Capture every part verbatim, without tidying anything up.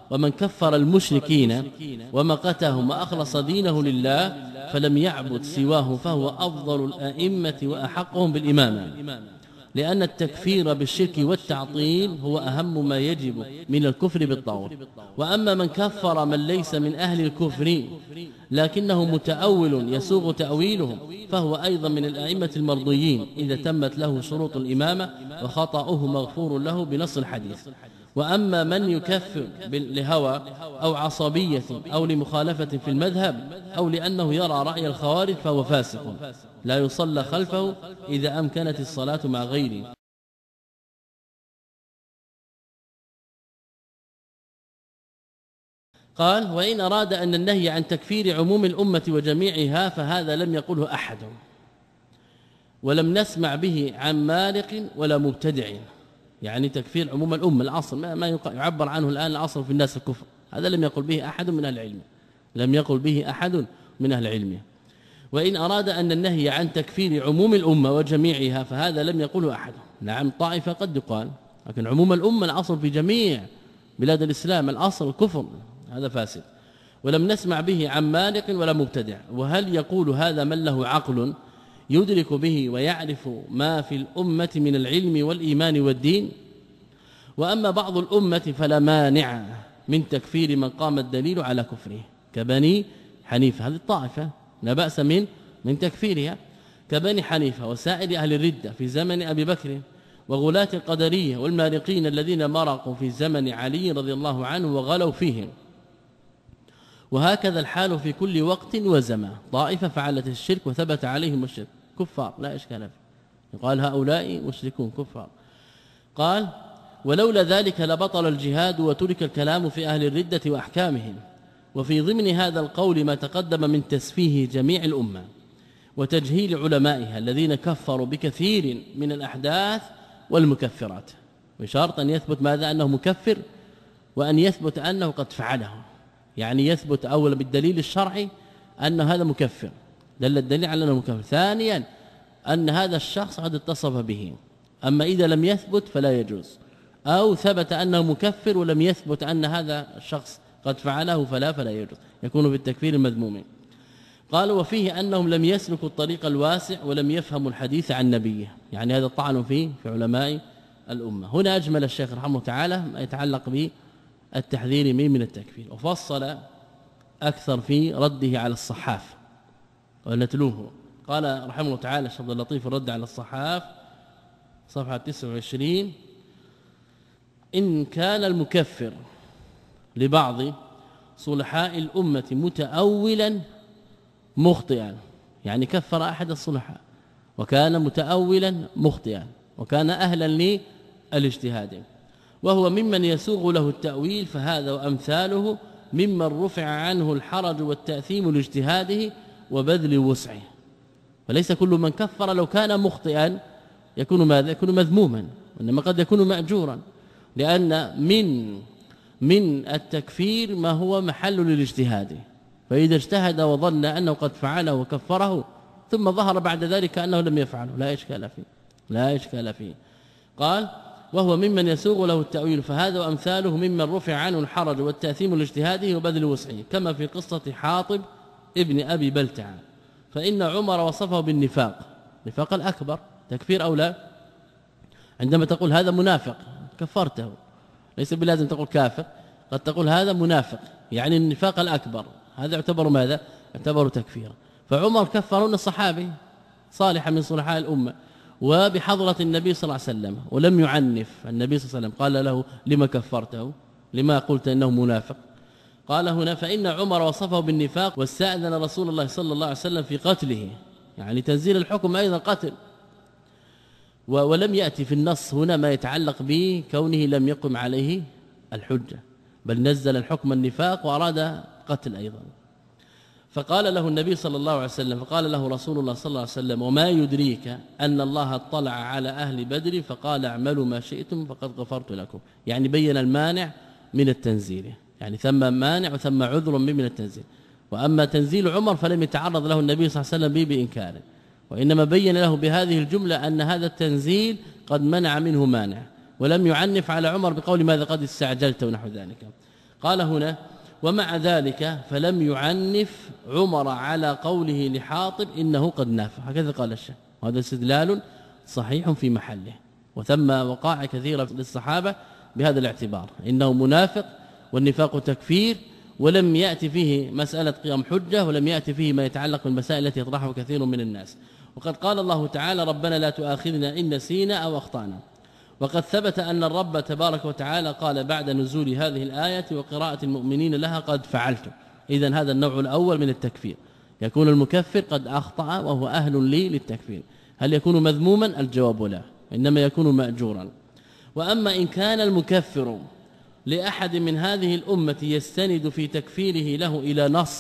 ومن كفر المشركين ومقتهم وأخلص دينه لله فلم يعبد سواه فهو أفضل الأئمة وأحقهم بالإمامة، لأن التكفير بالشرك والتعطيل هو أهم ما يجب من الكفر بالطاغوت. وأما من كفر من ليس من أهل الكفر لكنه متأول يسوغ تأويله فهو أيضا من الأئمة المرضيين إذا تمت له شروط الإمامة، وخطأه مغفور له بنص الحديث. وأما من يكفر لهوى أو عصبية أو لمخالفة في المذهب أو لأنه يرى رأي الخوارج فهو فاسق لا يصلى خلفه إذا أمكنت الصلاة مع غيره. قال: وإن أراد أن النهي عن تكفير عموم الأمة وجميعها فهذا لم يقله أحد، ولم نسمع به عن مالك ولا مبتدع. يعني تكفير عموم الأمة الأصل ما يعبر عنه الآن الأصل في الناس الكفر، هذا لم يقل به أحد من أهل العلم، لم يقل به أحد من أهل العلم. وإن أراد أن النهي عن تكفير عموم الأمة وجميعها فهذا لم يقله أحد. نعم طائفة قد يقال، لكن عموم الأمة الأصل في جميع بلاد الإسلام الأصل الكفر، هذا فاسد. ولم نسمع به عن مالك ولا مبتدع. وهل يقول هذا من له عقل يدرك به ويعرف ما في الأمة من العلم والإيمان والدين؟ وأما بعض الأمة فلا مانع من تكفير من قام الدليل على كفره كبني حنيفة، هذه الطائفة لا بأس من من تكفيرها، كبني حنيفة وسائر أهل الردة في زمن أبي بكر، وغلاة القدرية والمارقين الذين مرقوا في زمن علي رضي الله عنه وغلوا فيهم. وهكذا الحال في كل وقت وزمان. طائفة فعلت الشرك وثبت عليهم الشرك كفار لا إشكال فيه، قال هؤلاء مشركون كفار. قال: ولولا ذلك لبطل الجهاد وترك الكلام في أهل الردة وأحكامهم. وفي ضمن هذا القول ما تقدم من تسفيه جميع الأمة وتجهيل علمائها الذين كفروا بكثير من الأحداث والمكفرات، بشرط أن يثبت ماذا؟ أنه مكفر، وأن يثبت أنه قد فعله. يعني يثبت أولا بالدليل الشرعي أن هذا مكفر، دل الدليل على أنه مكفر. ثانيا أن هذا الشخص قد اتصف به. أما إذا لم يثبت فلا يجوز، أو ثبت أنه مكفر ولم يثبت أن هذا الشخص قد فعله فلا فلا يجوز، يكون بالتكفير المذموم. قال: وفيه أنهم لم يسلكوا الطريق الواسع ولم يفهموا الحديث عن نبيه. يعني هذا طعن فيه في علماء الأمة. هنا أجمل الشيخ رحمه الله تعالى ما يتعلق بالتحذير من من التكفير، وفصل أكثر في رده على الصحاف ونتلوه. قال رحمه الله تعالى الشيخ عبد اللطيف الرد على الصحاف صفحة تسعة وعشرين: إن كان المكفر لبعض صلحاء الأمة متأولا مخطئا، يعني كفر أحد الصلحاء وكان متأولا مخطئا وكان أهلا للاجتهاد، وهو ممن يسوغ له التأويل، فهذا وأمثاله ممن رفع عنه الحرج والتأثيم لاجتهاده وبذل وسعه. وليس كل من كفر لو كان مخطئا يكون ماذا؟ يكون مذموما، وإنما قد يكون مأجورا، لأن من من التكفير ما هو محل للاجتهاد. فإذا اجتهد وظن أنه قد فعله وكفره ثم ظهر بعد ذلك أنه لم يفعله لا إشكال فيه، لا إشكال فيه. قال: وهو ممن يسوغ له التأويل، فهذا وأمثاله ممن رفع عنه الحرج والتأثيم لاجتهاده وبذل وسعه، كما في قصة حاطب ابن أبي بلتع. فإن عمر وصفه بالنفاق، نفاق الأكبر، تكفير أو لا؟ عندما تقول هذا منافق كفرته، ليس بلازم تقول كافر، قد تقول هذا منافق، يعني النفاق الأكبر، هذا يعتبر ماذا؟ يعتبر تكفيرا. فعمر كفرون الصحابي صالحا من صلحاء الأمة وبحضرة النبي صلى الله عليه وسلم، ولم يعنف النبي صلى الله عليه وسلم، قال له: لما كفرته؟ لما قلت إنه منافق؟ قال هنا: فإن عمر وصفه بالنفاق واستأذن رسول الله صلى الله عليه وسلم في قتله، يعني تنزيل الحكم أيضا قتل. ولم يأتي في النص هنا ما يتعلق بكونه لم يقم عليه الحجة، بل نزل الحكم النفاق وأراد قتل أيضا. فقال له النبي صلى الله عليه وسلم، فقال له رسول الله صلى الله عليه وسلم: وما يدريك أن الله اطلع على أهل بدر فقال اعملوا ما شئتم فقد غفرت لكم. يعني بين المانع من التنزيل، يعني ثم مانع وثم عذر من التنزيل. وأما تنزيل عمر فلم يتعرض له النبي صلى الله عليه وسلم به بإنكاره، وإنما بين له بهذه الجملة أن هذا التنزيل قد منع منه مانع، ولم يعنف على عمر بقول ماذا؟ قد استعجلت ونحو ذلك. قال هنا ومع ذلك فلم يعنف عمر على قوله لحاطب إنه قد نافع، هكذا قال الشيخ، وهذا استدلال صحيح في محله. وثم وقائع كثيرة للصحابة بهذا الاعتبار، إنه منافق والنفاق تكفير، ولم يأتي فيه مسألة قيام حجة، ولم يأتي فيه ما يتعلق بالمسائل التي يطرحها كثير من الناس. وقد قال الله تعالى ربنا لا تؤاخذنا إن نسينا أو أخطأنا. وقد ثبت أن الرب تبارك وتعالى قال بعد نزول هذه الآية وقراءة المؤمنين لها قد فعلت. إذن هذا النوع الأول من التكفير، يكون المكفر قد أخطأ وهو أهل لي للتكفير. هل يكون مذموما؟ الجواب لا، إنما يكون مأجورا. وأما إن كان المكفر لأحد من هذه الأمة يستند في تكفيره له إلى نص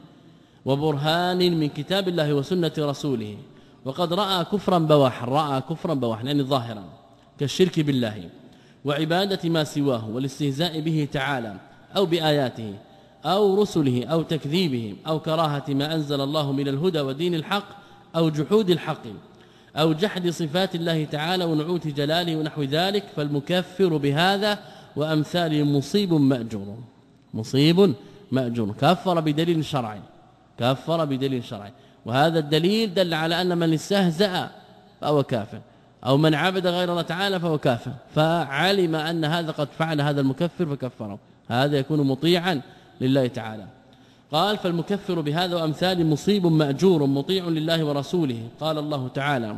وبرهان من كتاب الله وسنة رسوله، وقد رأى كفرا بواحا، رأى كفرا بواحا يعني ظاهرا كالشرك بالله وعبادة ما سواه والاستهزاء به تعالى أو بآياته أو رسله أو تكذيبهم أو كراهة ما أنزل الله من الهدى ودين الحق أو جحود الحق أو جحد صفات الله تعالى ونعوت جلاله ونحو ذلك، فالمكفر بهذا وأمثاله مصيب مأجور، مصيب مأجور، كفر بدليل شرعي، كفر بدليل شرعي. وهذا الدليل دل على أن من استهزأ فهو كافر، أو من عبد غير الله تعالى فهو كافر، فعلم أن هذا قد فعل هذا المكفر فكفره، هذا يكون مطيعا لله تعالى. قال فالمكفر بهذا وأمثال مصيب مأجور مطيع لله ورسوله. قال الله تعالى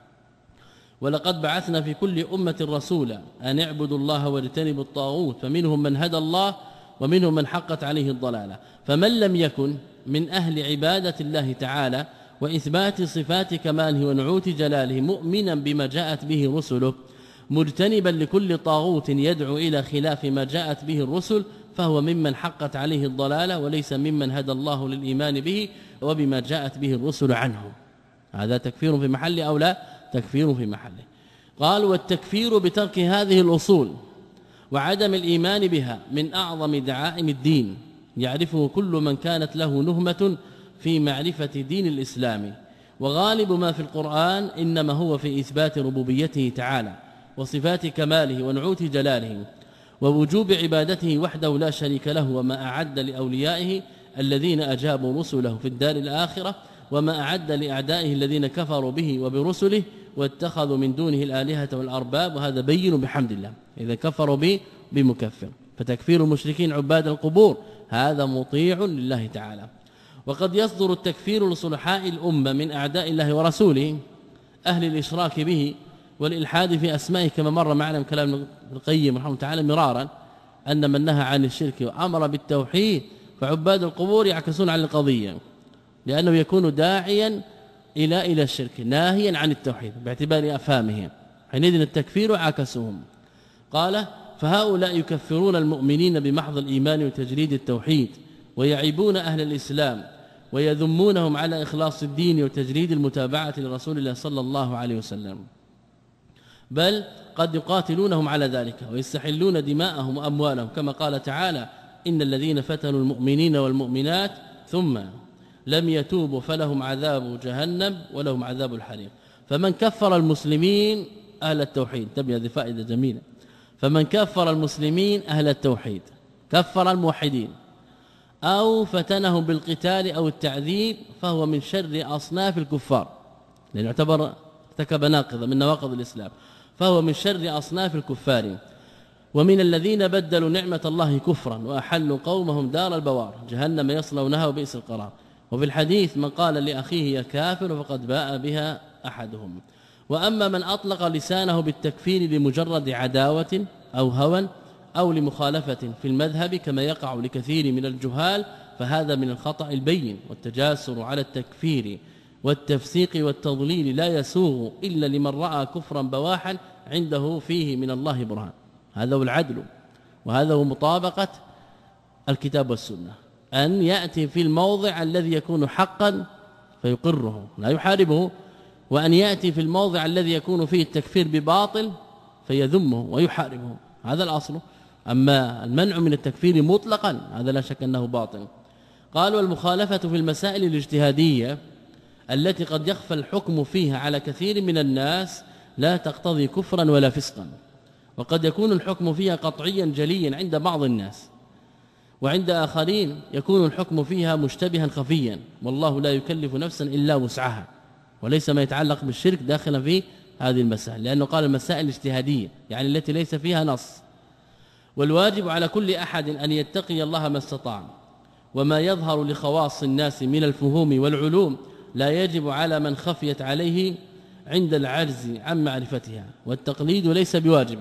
ولقد بعثنا في كل أمة رسولا أن اعبدوا الله واجتنبوا الطاغوت فمنهم من هدى الله ومنهم من حقت عليه الضلالة. فمن لم يكن من أهل عبادة الله تعالى وإثبات صفات كماله ونعوت جلاله مؤمنا بما جاءت به رسله مجتنبا لكل طاغوت يدعو إلى خلاف ما جاءت به الرسل، فهو ممن حقت عليه الضلالة وليس ممن هدى الله للإيمان به وبما جاءت به الرسل عنه. هذا تكفير في محله أو لا؟ تكفير في محله. قال والتكفير بترك هذه الأصول وعدم الإيمان بها من أعظم دعائم الدين، يعرفه كل من كانت له نهمة في معرفة دين الإسلام. وغالب ما في القرآن إنما هو في إثبات ربوبيته تعالى وصفات كماله ونعوت جلاله ووجوب عبادته وحده لا شريك له، وما أعد لأوليائه الذين أجابوا رسله في الدار الآخرة، وما أعد لأعدائه الذين كفروا به وبرسله واتخذوا من دونه الآلهة والأرباب. وهذا بين بحمد الله إذا كفروا به بمكفر. فتكفير المشركين عباد القبور هذا مطيع لله تعالى. وقد يصدر التكفير لصلحاء الأمة من أعداء الله ورسوله أهل الإشراك به والإلحاد في أسمائه، كما مر معنا من كلام ابن القيم رحمه الله تعالى مرارا أن من نهى عن الشرك وأمر بالتوحيد فعباد القبور يعكسون على القضية، لأنه يكون داعيا إلى إلى الشرك ناهيا عن التوحيد باعتبار أفهامهم، حينئذ التكفير عكسهم. قال فهؤلاء يكفرون المؤمنين بمحض الإيمان وتجريد التوحيد، ويعيبون أهل الإسلام ويذمونهم على إخلاص الدين وتجريد المتابعة لرسول الله صلى الله عليه وسلم، بل قد يقاتلونهم على ذلك ويستحلون دماءهم وأموالهم، كما قال تعالى إن الذين فتنوا المؤمنين والمؤمنات ثم لم يتوبوا فلهم عذاب جهنم ولهم عذاب الحريق. فمن كفر المسلمين أهل التوحيد، تبي هذه فائدة جميلة، فمن كفر المسلمين أهل التوحيد كفر الموحدين أو فتنهم بالقتال أو التعذيب فهو من شر أصناف الكفار، لأنه يعتبر ارتكب ناقضة من نواقض الإسلام، فهو من شر أصناف الكفار. ومن الذين بدلوا نعمة الله كفرا وأحلوا قومهم دار البوار جهنم يصلونها وبئس القرار. وفي الحديث من قال لأخيه يا كافر فقد باء بها أحدهم. وأما من أطلق لسانه بالتكفير لمجرد عداوة أو هوى أو لمخالفة في المذهب كما يقع لكثير من الجهال، فهذا من الخطأ البين، والتجاسر على التكفير والتفسيق والتضليل لا يسوغ إلا لمن رأى كفرا بواحا عنده فيه من الله برهان. هذا هو العدل، وهذا هو مطابقة الكتاب والسنة، أن يأتي في الموضع الذي يكون حقا فيقره لا يحاربه، وأن يأتي في الموضع الذي يكون فيه التكفير بباطل فيذمه ويحاربه، هذا الأصل. أما المنع من التكفير مطلقا هذا لا شك أنه باطل. قال والمخالفة في المسائل الاجتهادية التي قد يخفى الحكم فيها على كثير من الناس لا تقتضي كفرا ولا فسقا، وقد يكون الحكم فيها قطعيا جليا عند بعض الناس، وعند آخرين يكون الحكم فيها مشتبها خفيا، والله لا يكلف نفسا إلا وسعها، وليس ما يتعلق بالشرك داخلا في هذه المسائل، لأنه قال المسائل الاجتهادية يعني التي ليس فيها نص. والواجب على كل أحد أن يتقي الله ما استطاع، وما يظهر لخواص الناس من الفهوم والعلوم لا يجب على من خفيت عليه عند العجز عن معرفتها، والتقليد ليس بواجب،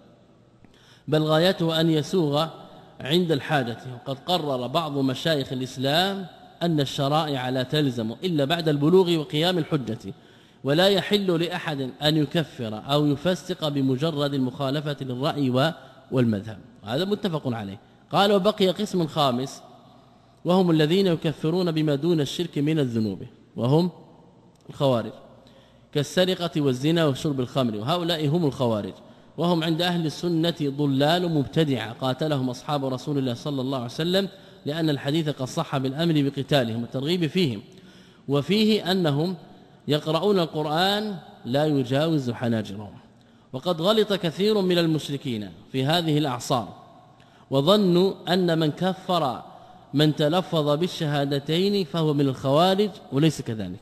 بل غايته أن يسوغ عند الحاجة. وقد قرر بعض مشايخ الإسلام أن الشرائع لا تلزم إلا بعد البلوغ وقيام الحجة، ولا يحل لأحد أن يكفر أو يفسق بمجرد المخالفة للرأي والمذهب، هذا متفق عليه. قال وبقي قسم خامس، وهم الذين يكفرون بما دون الشرك من الذنوب، وهم الخوارج، كالسرقة والزنا وشرب الخمر، وهؤلاء هم الخوارج، وهم عند أهل السنة ضلال مبتدعة قاتلهم أصحاب رسول الله صلى الله عليه وسلم، لأن الحديث قد صح بالأمر بقتالهم والترغيب فيهم، وفيه أنهم يقرؤون القرآن لا يجاوز حناجرهم. وقد غلط كثير من المشركين في هذه الأعصار، وظنوا أن من كفر من تلفظ بالشهادتين فهو من الخوارج، وليس كذلك.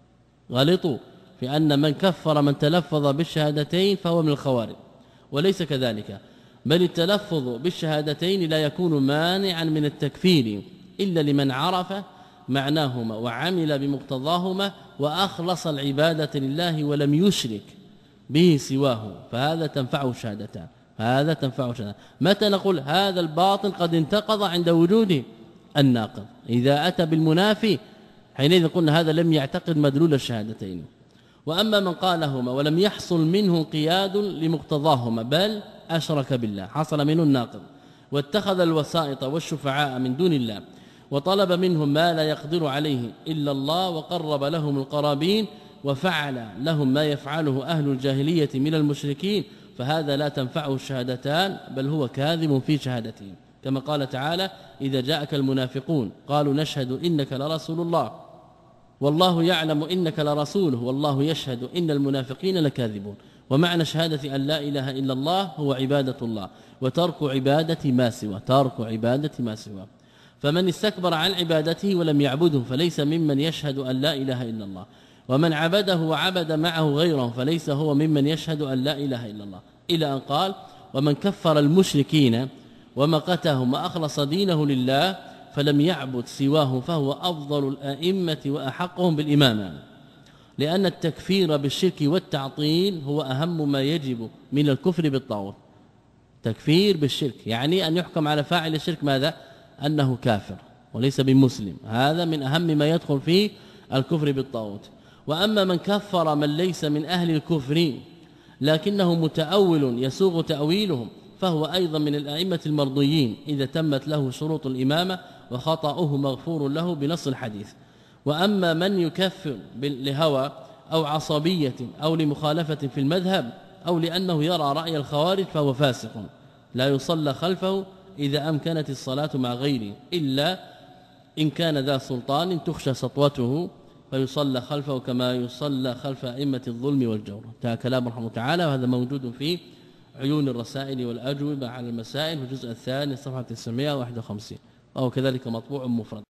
غلطوا في أن من كفر من تلفظ بالشهادتين فهو من الخوارج، وليس كذلك، بل التلفظ بالشهادتين لا يكون مانعا من التكفير إلا لمن عرف معناهما وعمل بمقتضاهما وأخلص العبادة لله ولم يشرك به سواه، فهذا تنفعه الشهادتان، هذا تنفعه الشهادتان. متى نقول هذا الباطل قد انتقض؟ عند وجود الناقض. إذا أتى بالمنافي حينئذ قلنا هذا لم يعتقد مدلول الشهادتين. وأما من قالهما ولم يحصل منه انقياد لمقتضاهما بل أشرك بالله، حصل منه الناقض، واتخذ الوسائط والشفعاء من دون الله، وطلب منهم ما لا يقدر عليه إلا الله، وقرب لهم القرابين، وفعل لهم ما يفعله أهل الجاهلية من المشركين، فهذا لا تنفعه الشهادتان، بل هو كاذب في شهادته، كما قال تعالى إذا جاءك المنافقون قالوا نشهد إنك لرسول الله والله يعلم إنك لرسوله والله يشهد إن المنافقين لكاذبون. ومعنى شهادة أن لا إله إلا الله هو عبادة الله وترك عبادة ما سوى، ترك عبادة ما سوى. فمن استكبر عن عبادته ولم يعبده فليس ممن يشهد أن لا إله إلا الله، ومن عبده وعبد معه غيره فليس هو ممن يشهد أن لا إله إلا الله، إلى أن قال ومن كفر المشركين ومقتهم وأخلص دينه لله فلم يعبد سواه فهو أفضل الأئمة وأحقهم بالإمامة، لأن التكفير بالشرك والتعطيل هو أهم ما يجب من الكفر بالطاغوت. تكفير بالشرك يعني أن يحكم على فاعل الشرك ماذا؟ أنه كافر وليس بمسلم، هذا من أهم ما يدخل فيه الكفر بالطاغوت. وأما من كفر من ليس من أهل الكفر لكنه متأول يسوغ تأويلهم فهو أيضا من الأئمة المرضيين إذا تمت له شروط الإمامة، وخطأه مغفور له بنص الحديث. وأما من يكفر لهوى أو عصبية أو لمخالفة في المذهب أو لأنه يرى رأي الخوارج فهو فاسق لا يصلى خلفه إذا أمكنت الصلاة مع غيره، إلا إن كان ذا سلطان تخشى سطوته فيصلى خلفه كما يصلى خلف أئمة الظلم والجور. انتهى كلام رحمه تعالى، وهذا موجود في عيون الرسائل والأجوبة على المسائل في الجزء الثاني صفحة تسعمائة وواحد وخمسين، أو كذلك مطبوع مفرد.